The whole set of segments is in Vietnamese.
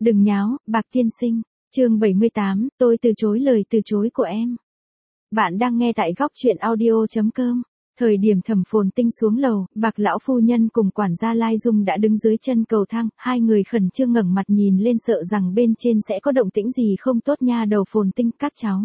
Đừng nháo, Bạc tiên sinh. Chương 78, tôi từ chối lời từ chối của em. Bạn đang nghe tại góc truyện audio.com. Thời điểm Thẩm Phồn Tinh xuống lầu, Bạc lão phu nhân cùng quản gia Lai Dung đã đứng dưới chân cầu thang, hai người khẩn trương ngẩng mặt nhìn lên sợ rằng bên trên sẽ có động tĩnh gì không tốt nha đầu Phồn Tinh các cháu.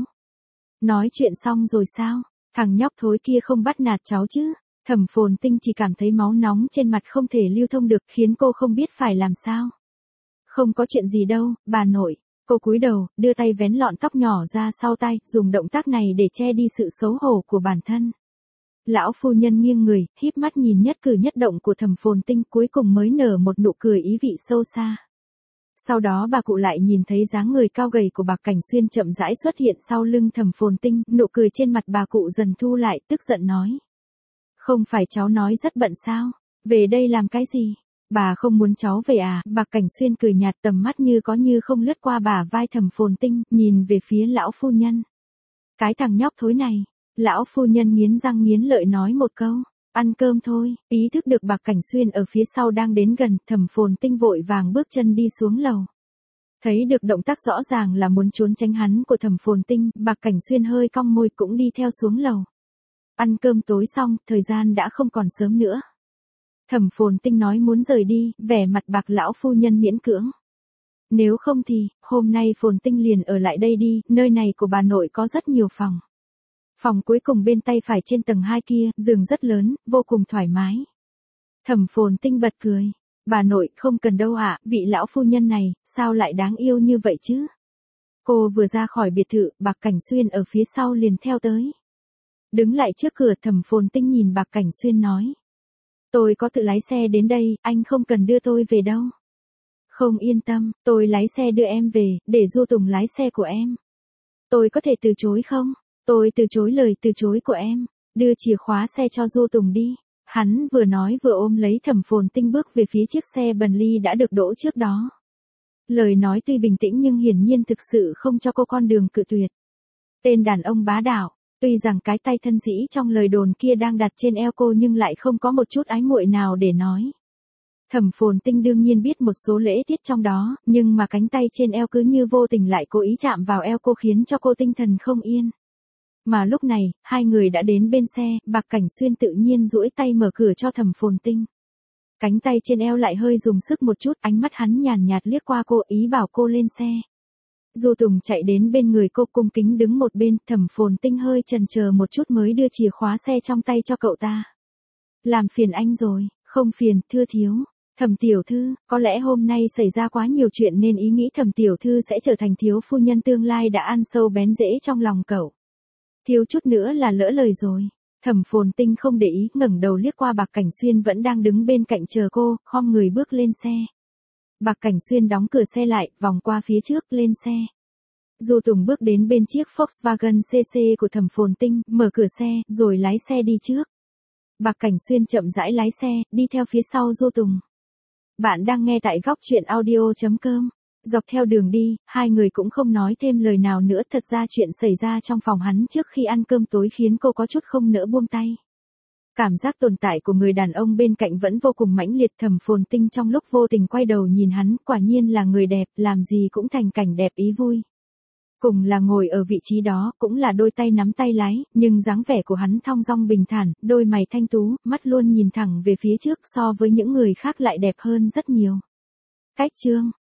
Nói chuyện xong rồi sao? Thằng nhóc thối kia không bắt nạt cháu chứ? Thẩm Phồn Tinh chỉ cảm thấy máu nóng trên mặt không thể lưu thông được khiến cô không biết phải làm sao. Không có chuyện gì đâu, bà nội. Cô cúi đầu, đưa tay vén lọn tóc nhỏ ra sau tay, dùng động tác này để che đi sự xấu hổ của bản thân. Lão phu nhân nghiêng người, híp mắt nhìn nhất cử nhất động của Thẩm Phồn Tinh, cuối cùng mới nở một nụ cười ý vị sâu xa. Sau đó bà cụ lại nhìn thấy dáng người cao gầy của Bạc Cảnh Xuyên chậm rãi xuất hiện sau lưng Thẩm Phồn Tinh, nụ cười trên mặt bà cụ dần thu lại, tức giận nói. Không phải cháu nói rất bận sao? Về đây làm cái gì? Bà không muốn cháu về à? Bạc Cảnh Xuyên cười nhạt, tầm mắt như có như không lướt qua bả vai Thẩm Phồn Tinh, nhìn về phía lão phu nhân. Cái thằng nhóc thối này. Lão phu nhân nghiến răng nghiến lợi nói một câu. Ăn cơm thôi. Ý thức được Bạc Cảnh Xuyên ở phía sau đang đến gần, Thẩm Phồn Tinh vội vàng bước chân đi xuống lầu. Thấy được động tác rõ ràng là muốn trốn tránh hắn của Thẩm Phồn Tinh, Bạc Cảnh Xuyên hơi cong môi cũng đi theo xuống lầu. Ăn cơm tối xong, thời gian đã không còn sớm nữa. Thẩm Phồn Tinh nói muốn rời đi, vẻ mặt Bạc lão phu nhân miễn cưỡng. Nếu không thì, hôm nay Phồn Tinh liền ở lại đây đi, nơi này của bà nội có rất nhiều phòng. Phòng cuối cùng bên tay phải trên tầng 2 kia, giường rất lớn, vô cùng thoải mái. Thẩm Phồn Tinh bật cười. Bà nội, không cần đâu ạ, vị lão phu nhân này, sao lại đáng yêu như vậy chứ? Cô vừa ra khỏi biệt thự, Bạc Cảnh Xuyên ở phía sau liền theo tới. Đứng lại trước cửa, Thẩm Phồn Tinh nhìn Bạc Cảnh Xuyên nói. Tôi có tự lái xe đến đây, anh không cần đưa tôi về đâu. Không yên tâm, tôi lái xe đưa em về, để Du Tùng lái xe của em. Tôi có thể từ chối không? Tôi từ chối lời từ chối của em. Đưa chìa khóa xe cho Du Tùng đi. Hắn vừa nói vừa ôm lấy Thẩm Phồn Tinh bước về phía chiếc xe Bentley đã được đỗ trước đó. Lời nói tuy bình tĩnh nhưng hiển nhiên thực sự không cho cô con đường cự tuyệt. Tên đàn ông bá đạo. Tuy rằng cái tay thân sĩ trong lời đồn kia đang đặt trên eo cô nhưng lại không có một chút ái muội nào để nói. Thẩm Phồn Tinh đương nhiên biết một số lễ tiết trong đó, nhưng mà cánh tay trên eo cứ như vô tình lại cố ý chạm vào eo cô khiến cho cô tinh thần không yên. Mà lúc này, hai người đã đến bên xe, Bạc Cảnh Xuyên tự nhiên duỗi tay mở cửa cho Thẩm Phồn Tinh. Cánh tay trên eo lại hơi dùng sức một chút, ánh mắt hắn nhàn nhạt liếc qua cô ý bảo cô lên xe. Du Tùng chạy đến bên người cô cung kính đứng một bên, Thẩm Phồn Tinh hơi chần chờ một chút mới đưa chìa khóa xe trong tay cho cậu ta. Làm phiền anh rồi, không phiền, thưa thiếu. Thẩm tiểu thư, có lẽ hôm nay xảy ra quá nhiều chuyện nên ý nghĩ Thẩm tiểu thư sẽ trở thành thiếu phu nhân tương lai đã ăn sâu bén rễ trong lòng cậu. Thiếu chút nữa là lỡ lời rồi. Thẩm Phồn Tinh không để ý, ngẩng đầu liếc qua Bạc Cảnh Xuyên vẫn đang đứng bên cạnh chờ cô, khom người bước lên xe. Bạc Cảnh Xuyên đóng cửa xe lại, vòng qua phía trước, lên xe. Du Tùng bước đến bên chiếc Volkswagen CC của Thẩm Phồn Tinh, mở cửa xe, rồi lái xe đi trước. Bạc Cảnh Xuyên chậm rãi lái xe, đi theo phía sau Du Tùng. Bạn đang nghe tại góc truyện audio.com. Dọc theo đường đi, hai người cũng không nói thêm lời nào nữa, thật ra chuyện xảy ra trong phòng hắn trước khi ăn cơm tối khiến cô có chút không nỡ buông tay. Cảm giác tồn tại của người đàn ông bên cạnh vẫn vô cùng mãnh liệt. Thẩm Phồn Tinh trong lúc vô tình quay đầu nhìn hắn, quả nhiên là người đẹp, làm gì cũng thành cảnh đẹp ý vui. Cùng là ngồi ở vị trí đó, cũng là đôi tay nắm tay lái, nhưng dáng vẻ của hắn thong dong bình thản, đôi mày thanh tú, mắt luôn nhìn thẳng về phía trước, so với những người khác lại đẹp hơn rất nhiều. Cách chương